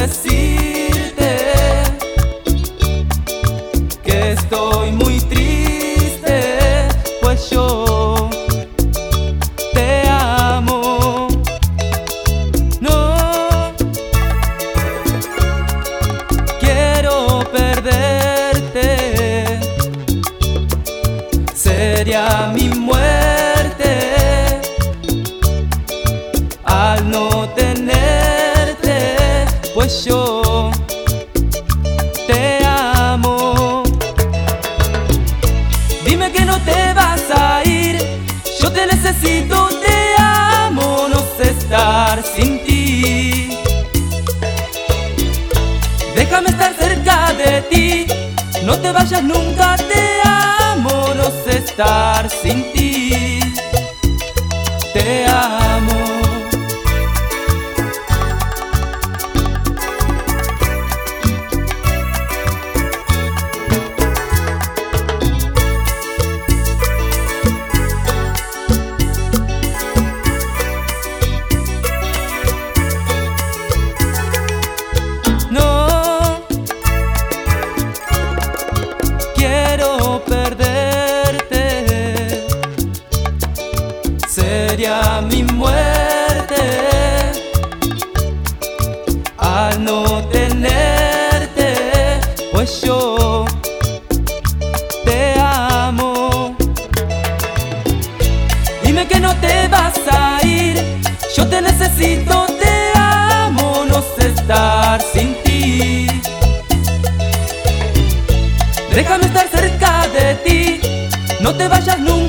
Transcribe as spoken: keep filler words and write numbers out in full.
decirte que estoy muy triste, pues yo te amo. No quiero perderte, sería mi muerte al no tenerte, pues yo te amo. Dime que no te vas a ir, yo te necesito, te amo, no sé estar sin ti. Déjame estar cerca de ti, no te vayas nunca, te amo, no sé estar sin ti. Te amo. No quiero perderte, sería mi muerte al no tenerte, pues yo te amo. Dime que no te vas a ir, yo te necesito, te amo, no sé estar sin ti. Déjame estar cerca de ti, no te vayas nunca.